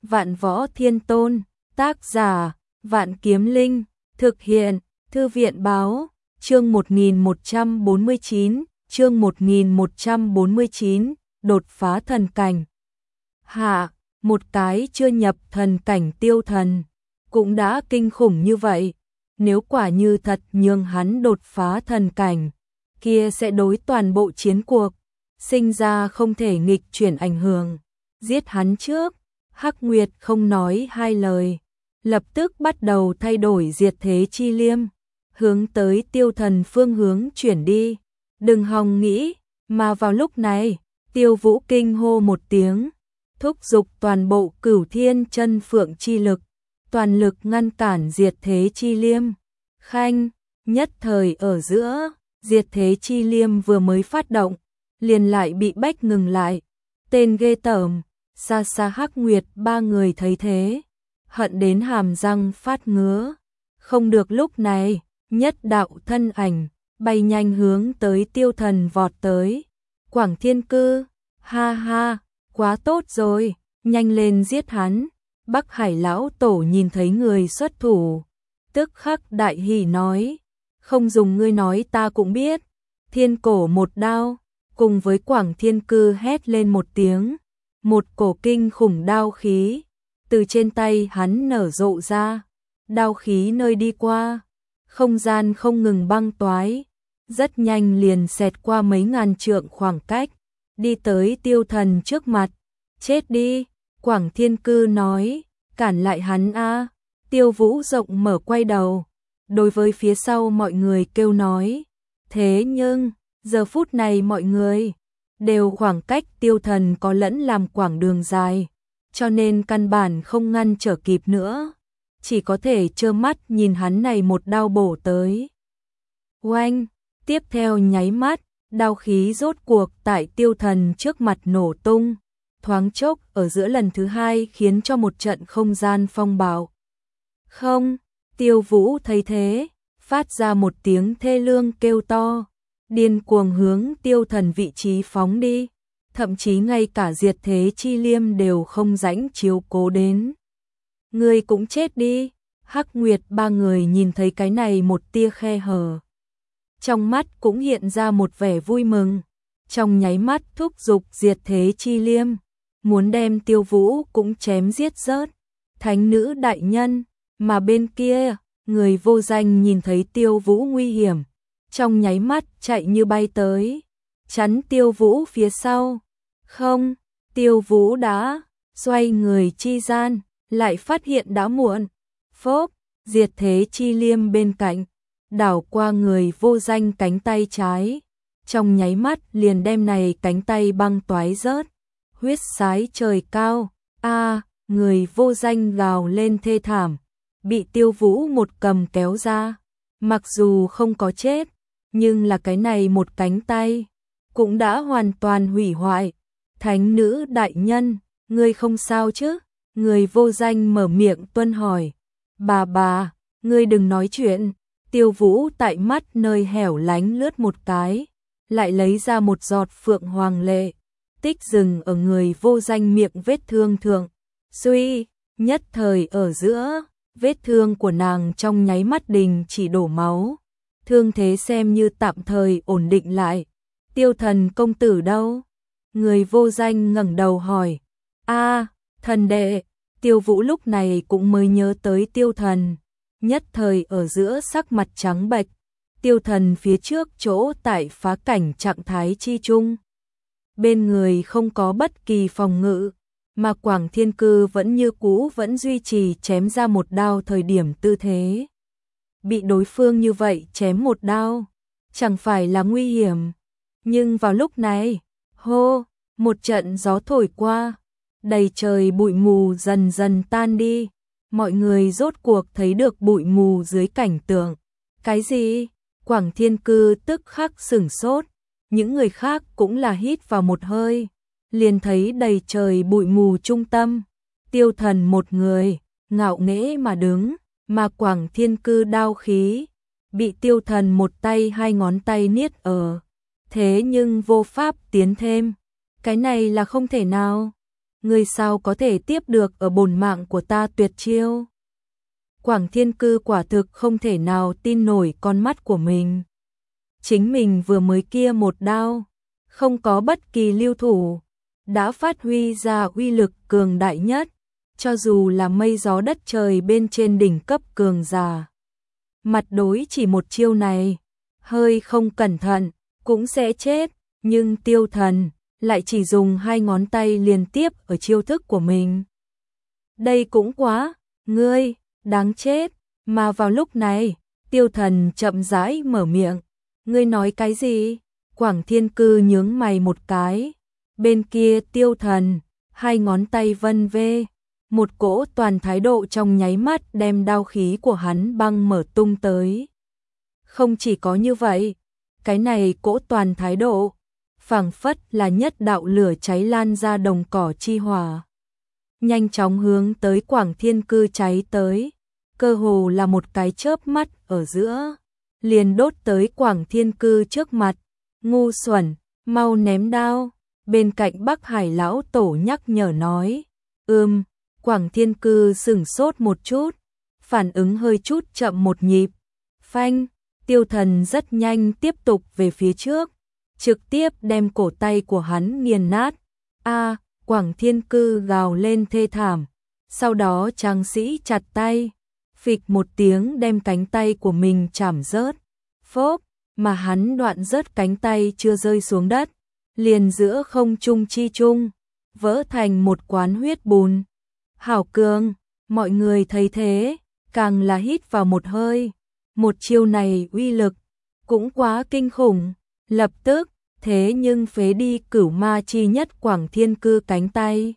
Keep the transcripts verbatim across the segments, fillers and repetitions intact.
Vạn Võ Thiên Tôn, tác giả, Vạn Kiếm Linh, thực hiện, Thư viện báo, chương một nghìn một trăm bốn mươi chín, chương một nghìn một trăm bốn mươi chín, đột phá thần cảnh. Hạ, một cái chưa nhập thần cảnh tiêu thần, cũng đã kinh khủng như vậy, nếu quả như thật nhường hắn đột phá thần cảnh, kia sẽ đối toàn bộ chiến cuộc, sinh ra không thể nghịch chuyển ảnh hưởng, giết hắn trước. Hắc Nguyệt không nói hai lời, lập tức bắt đầu thay đổi diệt thế chi liêm, hướng tới tiêu thần phương hướng chuyển đi. Đừng hòng nghĩ, mà vào lúc này, Tiêu Vũ kinh hô một tiếng, thúc giục toàn bộ Cửu Thiên Chân Phượng chi lực, toàn lực ngăn cản diệt thế chi liêm. Khanh, nhất thời ở giữa, diệt thế chi liêm vừa mới phát động, liền lại bị bách ngừng lại. Tên ghê tởm. Xa xa Hắc Nguyệt ba người thấy thế, hận đến hàm răng phát ngứa. Không được, lúc này, nhất đạo thân ảnh, bay nhanh hướng tới tiêu thần vọt tới. Quảng Thiên Cư, ha ha, quá tốt rồi, nhanh lên giết hắn. Bắc Hải lão tổ nhìn thấy người xuất thủ, tức khắc đại hỉ nói, không dùng ngươi nói ta cũng biết. Thiên cổ một đao, cùng với Quảng Thiên Cư hét lên một tiếng. Một cổ kinh khủng đao khí từ trên tay hắn nở rộ ra, đao khí nơi đi qua, không gian không ngừng băng toái, rất nhanh liền xẹt qua mấy ngàn trượng khoảng cách, đi tới tiêu thần trước mặt. Chết đi, Quảng Thiên Cư nói, cản lại hắn a. Tiêu Vũ rộng mở quay đầu, đối với phía sau mọi người kêu nói, thế nhưng, giờ phút này mọi người đều khoảng cách tiêu thần có lẫn làm quảng đường dài, cho nên căn bản không ngăn trở kịp nữa, chỉ có thể trơ mắt nhìn hắn này một đao bổ tới. Oanh, tiếp theo nháy mắt, đao khí rốt cuộc tại tiêu thần trước mặt nổ tung, thoáng chốc ở giữa lần thứ hai khiến cho một trận không gian phong bạo. Không, Tiêu Vũ thấy thế, phát ra một tiếng thê lương kêu to, điên cuồng hướng tiêu thần vị trí phóng đi, thậm chí ngay cả diệt thế chi liêm đều không rãnh chiếu cố đến. Ngươi cũng chết đi. Hắc Nguyệt ba người nhìn thấy cái này một tia khe hở, trong mắt cũng hiện ra một vẻ vui mừng, trong nháy mắt thúc giục diệt thế chi liêm, muốn đem Tiêu Vũ cũng chém giết rớt. Thánh nữ đại nhân, mà bên kia, người vô danh nhìn thấy Tiêu Vũ nguy hiểm, trong nháy mắt chạy như bay tới, chắn Tiêu Vũ phía sau. Không, Tiêu Vũ đã xoay người chi gian, lại phát hiện đã muộn. Phốp, diệt thế chi liêm bên cạnh, đảo qua người vô danh cánh tay trái, trong nháy mắt liền đem này cánh tay băng toái rớt, huyết sái trời cao. A, người vô danh gào lên thê thảm, bị Tiêu Vũ một cầm kéo ra, mặc dù không có chết, nhưng là cái này một cánh tay cũng đã hoàn toàn hủy hoại. Thánh nữ đại nhân, ngươi không sao chứ? Người vô danh mở miệng tuân hỏi. Bà bà, ngươi đừng nói chuyện. Tiêu Vũ tại mắt nơi hẻo lánh lướt một cái, lại lấy ra một giọt phượng hoàng lệ, tích dừng ở người vô danh miệng vết thương thượng. Suy, nhất thời ở giữa, vết thương của nàng trong nháy mắt đình chỉ đổ máu, thương thế xem như tạm thời ổn định lại. Tiêu thần công tử đâu? Người vô danh ngẩng đầu hỏi. A, thần đệ. Tiêu Vũ lúc này cũng mới nhớ tới tiêu thần, nhất thời ở giữa sắc mặt trắng bệch. Tiêu thần phía trước chỗ tại phá cảnh trạng thái chi chung, bên người không có bất kỳ phòng ngự, mà Quảng Thiên Cư vẫn như cũ vẫn duy trì chém ra một đao thời điểm tư thế. Bị đối phương như vậy chém một đao, chẳng phải là nguy hiểm. Nhưng vào lúc này, hô, một trận gió thổi qua, đầy trời bụi mù dần dần tan đi, mọi người rốt cuộc thấy được bụi mù dưới cảnh tượng. Cái gì? Quảng Thiên Cư tức khắc sửng sốt, những người khác cũng là hít vào một hơi, liền thấy đầy trời bụi mù trung tâm, tiêu thần một người, ngạo nghễ mà đứng, mà Quảng Thiên Cư đao khí, bị tiêu thần một tay hai ngón tay niết ở, thế nhưng vô pháp tiến thêm. Cái này là không thể nào. ngươi sao có thể tiếp được ở bổn mạng của ta tuyệt chiêu? Quảng Thiên Cư quả thực không thể nào tin nổi con mắt của mình. Chính mình vừa mới kia một đao, không có bất kỳ lưu thủ, đã phát huy ra uy lực cường đại nhất, cho dù là mây gió đất trời bên trên đỉnh cấp cường giả. Mặt đối chỉ một chiêu này, hơi không cẩn thận, cũng sẽ chết, nhưng Tiêu Thần lại chỉ dùng hai ngón tay liên tiếp ở chiêu thức của mình. Đây cũng quá, ngươi, đáng chết, mà vào lúc này, Tiêu Thần chậm rãi mở miệng, ngươi nói cái gì? Quảng Thiên Cư nhướng mày một cái, bên kia Tiêu Thần, hai ngón tay vân vê, một cỗ toàn thái độ trong nháy mắt đem đao khí của hắn băng mở tung tới. Không chỉ có như vậy, cái này cỗ toàn thái độ, phảng phất là nhất đạo lửa cháy lan ra đồng cỏ chi hỏa. Nhanh chóng hướng tới Quảng Thiên Cư cháy tới, cơ hồ là một cái chớp mắt ở giữa, liền đốt tới Quảng Thiên Cư trước mặt. Ngu xuẩn, mau ném đao. Bên cạnh Bắc Hải lão tổ nhắc nhở nói. Ừm, Quảng Thiên Cư sửng sốt một chút, phản ứng hơi chút chậm một nhịp. Phanh, Tiêu Thần rất nhanh tiếp tục về phía trước, trực tiếp đem cổ tay của hắn nghiền nát. A, Quảng Thiên Cư gào lên thê thảm, sau đó tráng sĩ chặt tay, phịch một tiếng đem cánh tay của mình chảm rớt. Phốp, mà hắn đoạn rớt cánh tay chưa rơi xuống đất, liền giữa không trung chi trung, vỡ thành một quán huyết bùn. Hảo cường, mọi người thấy thế, càng là hít vào một hơi. Một chiêu này uy lực cũng quá kinh khủng, lập tức, thế nhưng phế đi cửu ma chi nhất Quảng Thiên Cư cánh tay.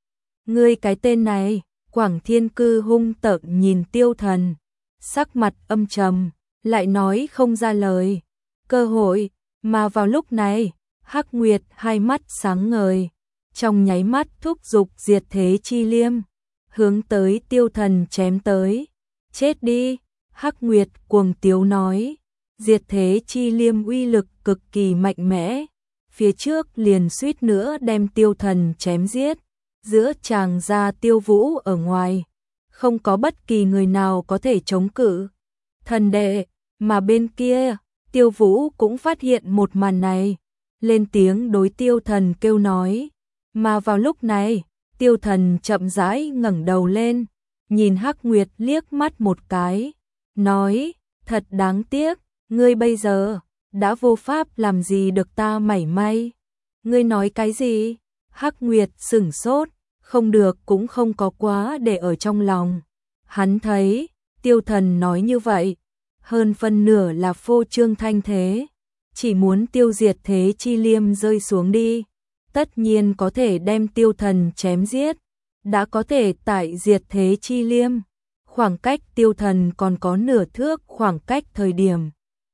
Ngươi cái tên này, Quảng Thiên Cư hung tợn nhìn Tiêu Thần, sắc mặt âm trầm, lại nói không ra lời. Cơ hội, mà vào lúc này, Hắc Nguyệt hai mắt sáng ngời, trong nháy mắt thúc giục diệt thế chi liêm, hướng tới Tiêu Thần chém tới. Chết đi, Hắc Nguyệt cuồng tiếu nói, diệt thế chi liêm uy lực cực kỳ mạnh mẽ, phía trước liền suýt nữa đem Tiêu Thần chém giết, giữa chàng ra Tiêu Vũ ở ngoài, không có bất kỳ người nào có thể chống cự. Thần đệ, mà bên kia, Tiêu Vũ cũng phát hiện một màn này, lên tiếng đối Tiêu Thần kêu nói, mà vào lúc này, Tiêu Thần chậm rãi ngẩng đầu lên, nhìn Hắc Nguyệt liếc mắt một cái, nói, thật đáng tiếc, ngươi bây giờ đã vô pháp làm gì được ta mảy may. Ngươi nói cái gì? Hắc Nguyệt sửng sốt, không được cũng không có quá để ở trong lòng. Hắn thấy, Tiêu Thần nói như vậy, hơn phân nửa là phô trương thanh thế, chỉ muốn tiêu diệt thế chi liêm rơi xuống đi, tất nhiên có thể đem Tiêu Thần chém giết, đã có thể tại diệt thế chi liêm, khoảng cách Tiêu Thần còn có nửa thước khoảng cách thời điểm.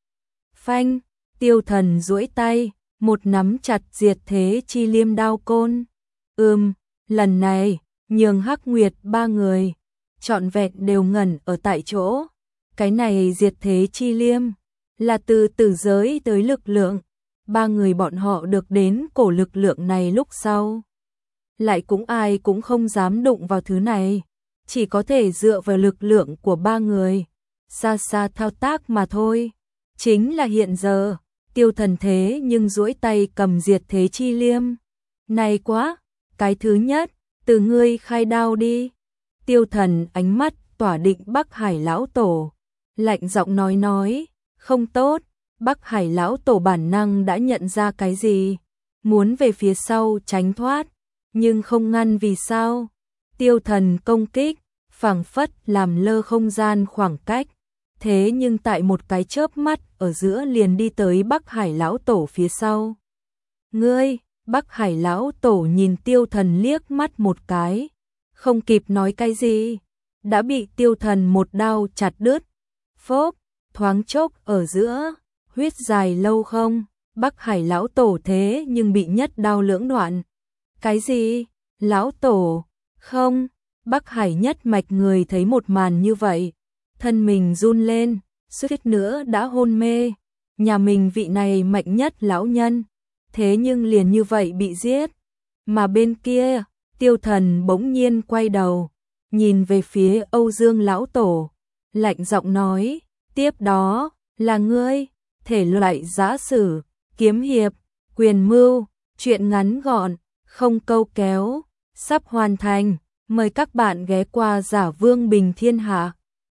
Phanh, Tiêu Thần duỗi tay, một nắm chặt diệt thế chi liêm đao côn. Ừm, lần này, nhường Hắc Nguyệt ba người, trọn vẹn đều ngẩn ở tại chỗ. Cái này diệt thế chi liêm, là từ tử giới tới lực lượng, ba người bọn họ được đến cổ lực lượng này lúc sau. Lại cũng ai cũng không dám đụng vào thứ này, chỉ có thể dựa vào lực lượng của ba người, xa xa thao tác mà thôi. Chính là hiện giờ, Tiêu Thần thế nhưng duỗi tay cầm diệt thế chi liêm. Này quá, cái thứ nhất, từ ngươi khai đao đi. Tiêu Thần ánh mắt tỏa định Bắc Hải lão tổ, lạnh giọng nói nói, không tốt. Bắc Hải lão tổ bản năng đã nhận ra cái gì, muốn về phía sau tránh thoát, nhưng không ngăn vì sao. Tiêu Thần công kích, phảng phất làm lơ không gian khoảng cách, thế nhưng tại một cái chớp mắt ở giữa liền đi tới Bắc Hải lão tổ phía sau. Ngươi, Bắc Hải lão tổ nhìn Tiêu Thần liếc mắt một cái, không kịp nói cái gì, đã bị Tiêu Thần một đao chặt đứt. Phốp, thoáng chốc ở giữa, huyết dài lâu không, Bắc Hải lão tổ thế nhưng bị nhất đao lưỡng đoạn. Cái gì? Lão tổ? Không, Bắc Hải nhất mạch người thấy một màn như vậy, thân mình run lên, suýt nữa đã hôn mê. Nhà mình vị này mạnh nhất lão nhân, thế nhưng liền như vậy bị giết. Mà bên kia, Tiêu Thần bỗng nhiên quay đầu, nhìn về phía Âu Dương lão tổ, lạnh giọng nói, tiếp đó, là ngươi, thể loại giã sử, kiếm hiệp, quyền mưu, truyện ngắn gọn, không câu kéo, sắp hoàn thành, mời các bạn ghé qua Giả Vương Bình Thiên Hạ.